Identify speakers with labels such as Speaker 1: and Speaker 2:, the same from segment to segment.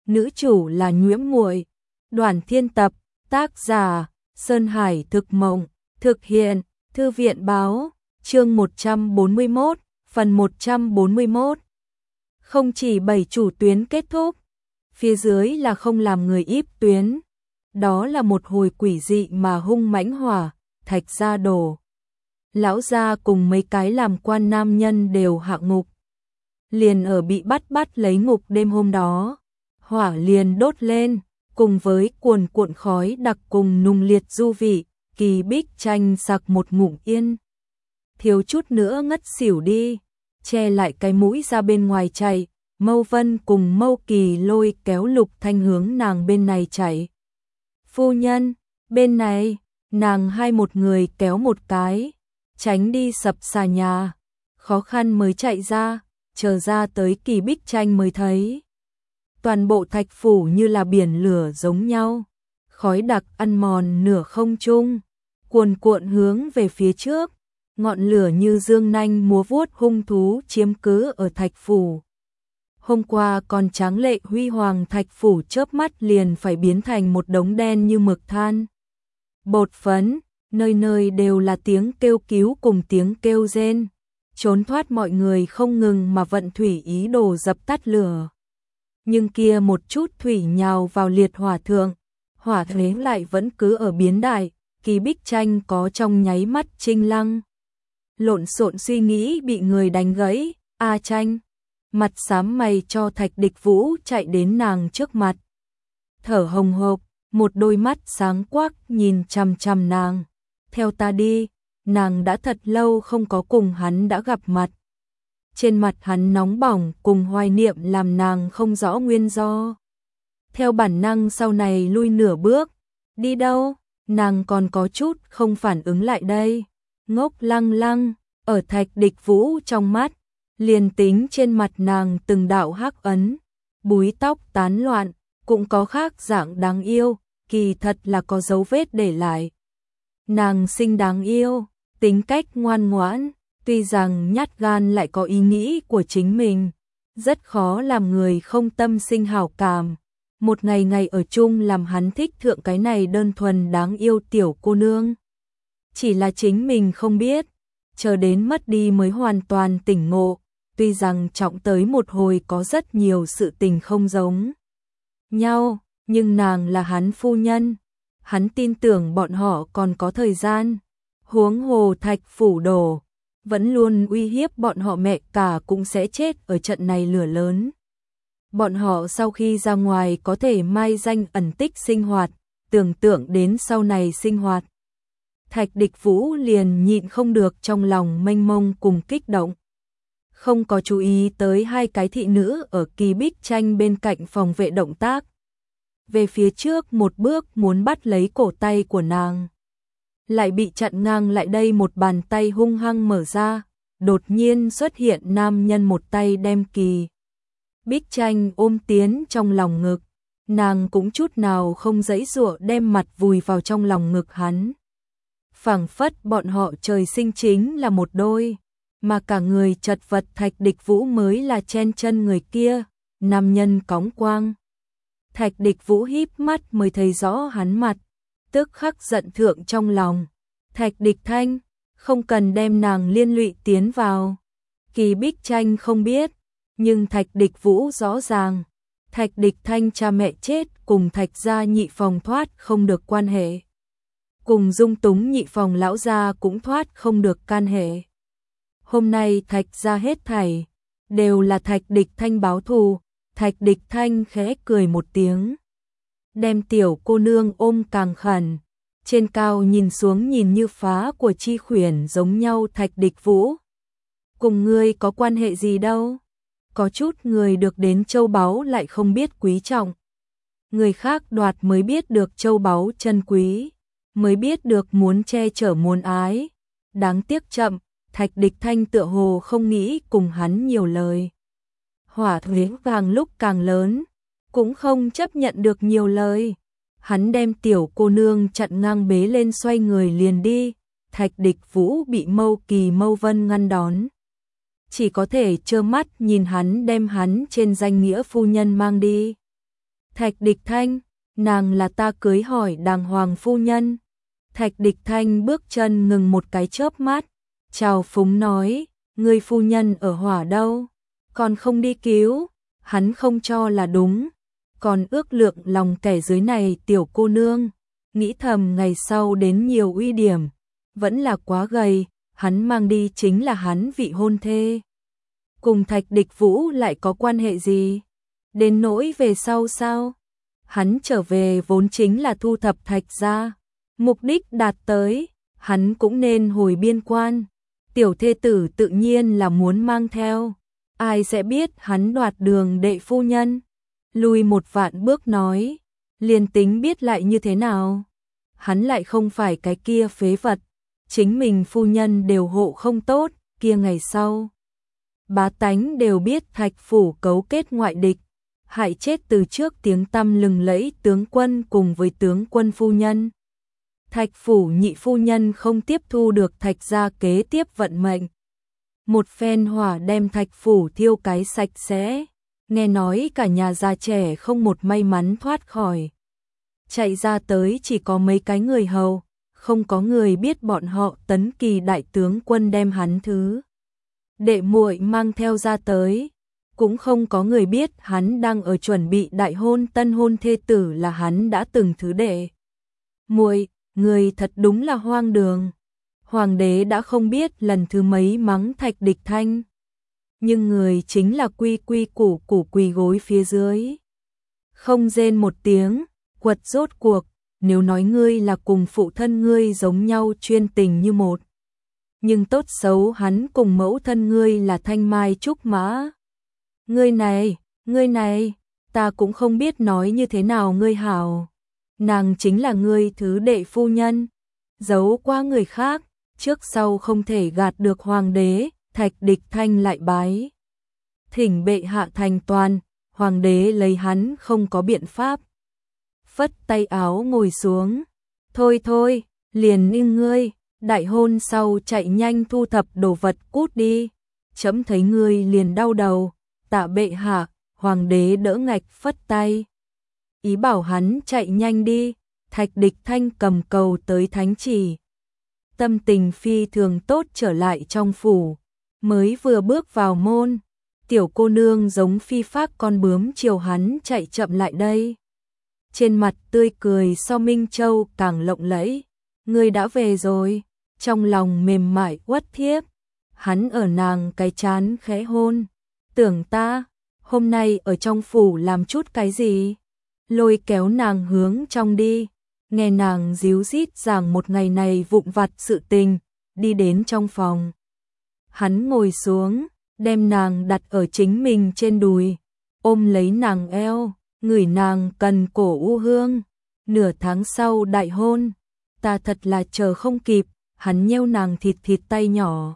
Speaker 1: nữ chủ là Nhiễm Muội. Đoàn Thiên tập, tác giả Sơn Hải Thực Mộng, thực hiện Thư viện báo, chương 141, phần 141. Không chỉ 7 chủ tuyến kết thúc, phía dưới là không làm người íp tuyến. Đó là một hồi quỷ dị mà hung mãnh hỏa, Thạch gia đổ. Lão gia cùng mấy cái làm quan nam nhân đều hạ ngục. Liền ở bị bắt lấy ngục đêm hôm đó, hỏa liền đốt lên, cùng với cuồn cuộn khói đặc cùng nung liệt du vị, Kỳ Bích Tranh sặc một ngụm yên. Thiếu chút nữa ngất xỉu đi, che lại cái mũi ra bên ngoài chạy, Mâu Vân cùng Mâu Kỳ lôi kéo Lục Thanh hướng nàng bên này chạy. Phu nhân, bên này, nàng hai một người kéo một cái, tránh đi sập xà nhà, khó khăn mới chạy ra, chờ ra tới Kỳ Bích Tranh mới thấy. Toàn bộ thạch phủ như là biển lửa giống nhau, khói đặc ăn mòn nửa không trung, cuồn cuộn hướng về phía trước, ngọn lửa như dương nanh múa vuốt hung thú chiếm cứ ở thạch phủ. Hôm qua còn tráng lệ huy hoàng thạch phủ chớp mắt liền phải biến thành một đống đen như mực than. Bột phấn, nơi nơi đều là tiếng kêu cứu cùng tiếng kêu rên, trốn thoát mọi người không ngừng mà vận thủy ý đồ dập tắt lửa. Nhưng kia một chút thủy nhào vào liệt hỏa thượng, hỏa thế lại vẫn cứ ở biến đại, Kỳ Bích Tranh có trong nháy mắt trinh lăng. Lộn xộn suy nghĩ bị người đánh gãy, A Tranh, mặt xám mày cho Thạch Địch Vũ chạy đến nàng trước mặt. Thở hồng hộc, một đôi mắt sáng quắc nhìn chằm chằm nàng. Theo ta đi, nàng đã thật lâu không có cùng hắn đã gặp mặt. Trên mặt hắn nóng bỏng cùng hoài niệm làm nàng không rõ nguyên do. Theo bản năng sau này lui nửa bước, đi đâu, nàng còn có chút không phản ứng lại đây. Ngốc lăng lăng, ở Thạch Địch Vũ trong mắt, liền tính trên mặt nàng từng đạo hắc ấn, búi tóc tán loạn, cũng có khác dạng đáng yêu, kỳ thật là có dấu vết để lại. Nàng xinh đáng yêu, tính cách ngoan ngoãn, tuy rằng nhát gan lại có ý nghĩ của chính mình, rất khó làm người không tâm sinh hảo cảm. Một ngày ngày ở chung làm hắn thích thượng cái này đơn thuần đáng yêu tiểu cô nương. Chỉ là chính mình không biết, chờ đến mất đi mới hoàn toàn tỉnh ngộ, tuy rằng trọng tới một hồi có rất nhiều sự tình không giống nhau, nhưng nàng là hắn phu nhân, hắn tin tưởng bọn họ còn có thời gian. Huống hồ thạch phủ đổ, vẫn luôn uy hiếp bọn họ mẹ cả cũng sẽ chết ở trận này lửa lớn. Bọn họ sau khi ra ngoài có thể mai danh ẩn tích sinh hoạt, tưởng tượng đến sau này sinh hoạt. Thạch Địch Vũ liền nhịn không được trong lòng mênh mông cùng kích động. Không có chú ý tới hai cái thị nữ ở Kỳ Bích Tranh bên cạnh phòng vệ động tác. Về phía trước một bước muốn bắt lấy cổ tay của nàng. Lại bị chặn ngang lại đây một bàn tay hung hăng mở ra. Đột nhiên xuất hiện nam nhân một tay đem Kỳ Bích Tranh ôm tiến trong lòng ngực. Nàng cũng chút nào không giãy giụa đem mặt vùi vào trong lòng ngực hắn. Phảng phất bọn họ trời sinh chính là một đôi, mà cả người chật vật Thạch Địch Vũ mới là chen chân người kia, nam nhân cóng quang. Thạch Địch Vũ híp mắt mới thấy rõ hắn mặt, tức khắc giận thượng trong lòng. Thạch Địch Thanh, không cần đem nàng liên lụy tiến vào. Kỳ Bích Tranh không biết, nhưng Thạch Địch Vũ rõ ràng. Thạch Địch Thanh cha mẹ chết cùng Thạch gia nhị phòng thoát không được quan hệ. Cùng Dung Túng nhị phòng lão gia cũng thoát không được can hệ. Hôm nay Thạch gia hết thảy, đều là Thạch Địch Thanh báo thù. Thạch Địch Thanh khẽ cười một tiếng, đem tiểu cô nương ôm càng khẩn, trên cao nhìn xuống nhìn như phá của chi khuyển giống nhau. Thạch Địch Vũ, cùng ngươi có quan hệ gì đâu, có chút người được đến châu báu lại không biết quý trọng. Người khác đoạt mới biết được châu báu chân quý, mới biết được muốn che chở muốn ái. Đáng tiếc chậm, Thạch Địch Thanh tựa hồ không nghĩ cùng hắn nhiều lời. Hỏa thuế vàng lúc càng lớn, cũng không chấp nhận được nhiều lời. Hắn đem tiểu cô nương chặn ngang bế lên xoay người liền đi. Thạch Địch Vũ bị Mâu Kỳ Mâu Vân ngăn đón, chỉ có thể trơ mắt nhìn hắn đem hắn trên danh nghĩa phu nhân mang đi. Thạch Địch Thanh, nàng là ta cưới hỏi đàng hoàng phu nhân. Thạch Địch Thanh bước chân ngừng một cái chớp mắt, chào phúng nói, người phu nhân ở hỏa đâu, còn không đi cứu, hắn không cho là đúng, còn ước lượng lòng kẻ dưới này tiểu cô nương, nghĩ thầm ngày sau đến nhiều uy điểm, vẫn là quá gầy, hắn mang đi chính là hắn vị hôn thê. Cùng Thạch Địch Vũ lại có quan hệ gì? Đến nỗi về sau sao? Hắn trở về vốn chính là thu thập Thạch gia, mục đích đạt tới, hắn cũng nên hồi biên quan. Tiểu thê tử tự nhiên là muốn mang theo, ai sẽ biết hắn đoạt đường đệ phu nhân. Lùi một vạn bước nói, liền tính biết lại như thế nào? Hắn lại không phải cái kia phế vật, chính mình phu nhân đều hộ không tốt, kia ngày sau. Bá tánh đều biết Thạch phủ cấu kết ngoại địch, hại chết từ trước tiếng tăm lừng lẫy tướng quân cùng với tướng quân phu nhân. Thạch phủ nhị phu nhân không tiếp thu được Thạch gia kế tiếp vận mệnh. Một phen hỏa đem Thạch phủ thiêu cái sạch sẽ, nghe nói cả nhà già trẻ không một may mắn thoát khỏi. Chạy ra tới chỉ có mấy cái người hầu, không có người biết bọn họ Tấn Kỳ đại tướng quân đem hắn thứ đệ muội mang theo ra tới, cũng không có người biết hắn đang ở chuẩn bị đại hôn tân hôn thê tử là hắn đã từng thứ đệ muội. Người thật đúng là hoang đường. Hoàng đế đã không biết lần thứ mấy mắng Thạch Địch Thanh, nhưng người chính là quy quy củ củ quỳ gối phía dưới, không rên một tiếng, quật rốt cuộc, nếu nói ngươi là cùng phụ thân ngươi giống nhau chuyên tình như một, nhưng tốt xấu hắn cùng mẫu thân ngươi là thanh mai trúc mã. Ngươi này, ta cũng không biết nói như thế nào ngươi hảo. Nàng chính là ngươi thứ đệ phu nhân, giấu qua người khác, trước sau không thể gạt được hoàng đế. Thạch Địch Thanh lại bái thỉnh bệ hạ thành toàn, hoàng đế lấy hắn không có biện pháp, phất tay áo ngồi xuống. Thôi, liền như ngươi, đại hôn sau chạy nhanh thu thập đồ vật cút đi, chấm thấy ngươi liền đau đầu. Tạ bệ hạ. Hoàng đế đỡ ngạch phất tay, ý bảo hắn chạy nhanh đi. Thạch Địch Thanh cầm cầu tới thánh chỉ, tâm tình phi thường tốt trở lại trong phủ. Mới vừa bước vào môn, tiểu cô nương giống phi phác con bướm chiều hắn chạy chậm lại đây, trên mặt tươi cười so Minh Châu càng lộng lẫy. Ngươi đã về rồi, trong lòng mềm mại uất thiếp. Hắn ở nàng cái trán khẽ hôn, tưởng ta hôm nay ở trong phủ làm chút cái gì, lôi kéo nàng hướng trong đi, nghe nàng díu dít giảng một ngày này vụn vặt sự tình, đi đến trong phòng. Hắn ngồi xuống, đem nàng đặt ở chính mình trên đùi, ôm lấy nàng eo, ngửi nàng cần cổ u hương. Nửa tháng sau đại hôn, ta thật là chờ không kịp. Hắn nheo nàng thịt tay nhỏ,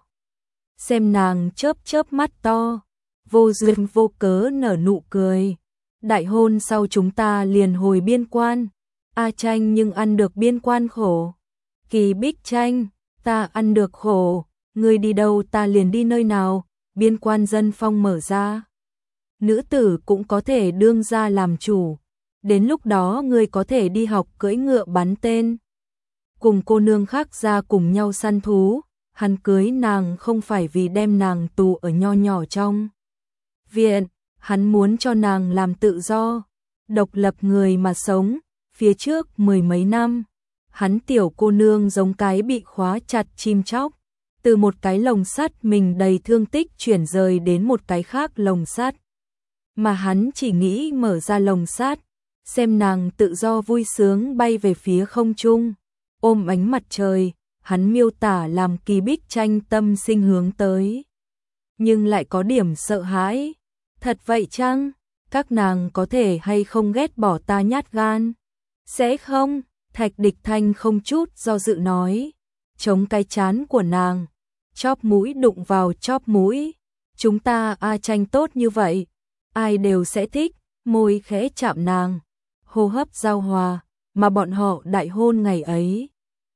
Speaker 1: xem nàng chớp mắt to, vô duyên vô cớ nở nụ cười. Đại hôn sau chúng ta liền hồi biên quan. A Tranh nhưng ăn được biên quan khổ. Kỳ Bích Tranh, ta ăn được khổ, ngươi đi đâu ta liền đi nơi nào. Biên quan dân phong mở ra, nữ tử cũng có thể đương ra làm chủ. Đến lúc đó ngươi có thể đi học cưỡi ngựa bắn tên, cùng cô nương khác ra cùng nhau săn thú. Hắn cưới nàng không phải vì đem nàng tù ở nho nhỏ trong viện, hắn muốn cho nàng làm tự do, độc lập người mà sống. Phía trước 10 mấy năm, hắn tiểu cô nương giống cái bị khóa chặt chim chóc, từ một cái lồng sắt mình đầy thương tích chuyển rời đến một cái khác lồng sắt, mà hắn chỉ nghĩ mở ra lồng sắt, xem nàng tự do vui sướng bay về phía không trung, ôm ánh mặt trời. Hắn miêu tả làm Kỳ Bích Tranh tâm sinh hướng tới, nhưng lại có điểm sợ hãi. Thật vậy chăng? Các nàng có thể hay không ghét bỏ ta nhát gan? Sẽ không. Thạch Địch Thanh không chút do dự nói, chống cái chán của nàng, chóp mũi đụng vào chóp mũi. Chúng ta A Tranh tốt như vậy, ai đều sẽ thích. Môi khẽ chạm nàng, hô hấp giao hòa, mà bọn họ đại hôn ngày ấy,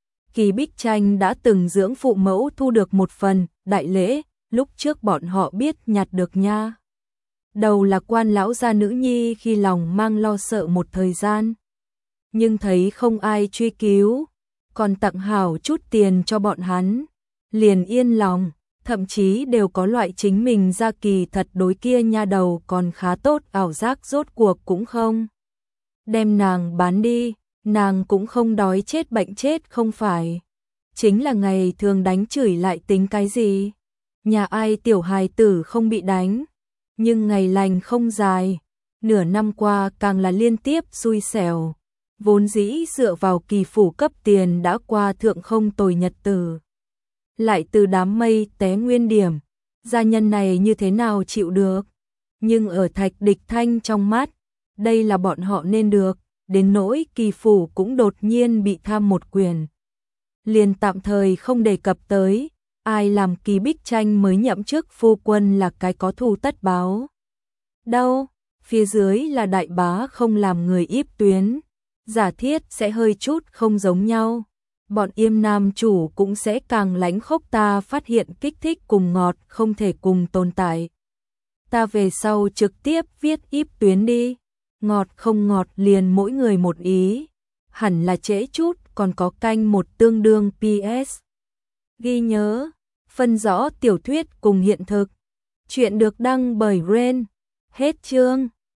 Speaker 1: Kỳ Bích Tranh đã từng dưỡng phụ mẫu thu được một phần đại lễ, lúc trước bọn họ biết nhặt được nha. đầu là Quan lão gia nữ nhi khi lòng mang lo sợ một thời gian. Nhưng thấy không ai truy cứu, còn tặng hảo chút tiền cho bọn hắn, liền yên lòng, thậm chí đều có loại chính mình ra kỳ thật đối kia nha đầu còn khá tốt ảo giác rốt cuộc cũng không. Đem nàng bán đi, nàng cũng không đói chết bệnh chết không phải. Chính là ngày thường đánh chửi lại tính cái gì? Nhà ai tiểu hài tử không bị đánh, nhưng ngày lành không dài, nửa năm qua càng là liên tiếp xui xẻo. Vốn dĩ dựa vào kỳ phủ cấp tiền đã qua thượng không tồi nhật tử. Lại từ đám mây té nguyên điểm, gia nhân này như thế nào chịu được? Nhưng ở Thạch Địch Thanh trong mắt, đây là bọn họ nên được, đến nỗi kỳ phủ cũng đột nhiên bị tham một quyền. Liền tạm thời không đề cập tới, ai làm Kỳ Bích Tranh mới nhậm chức phu quân là cái có thù tất báo. Đâu, phía dưới là đại bá không làm người íp tuyến, giả thiết sẽ hơi chút không giống nhau. Bọn Yêm nam chủ cũng sẽ càng lánh khốc ta phát hiện kích thích cùng ngọt không thể cùng tồn tại. Ta về sau trực tiếp viết íp tuyến đi, ngọt không ngọt liền mỗi người một ý, hẳn là trễ chút còn có canh một tương đương PS. Ghi nhớ, phân rõ tiểu thuyết cùng hiện thực. Chuyện được đăng bởi Ren. Hết chương.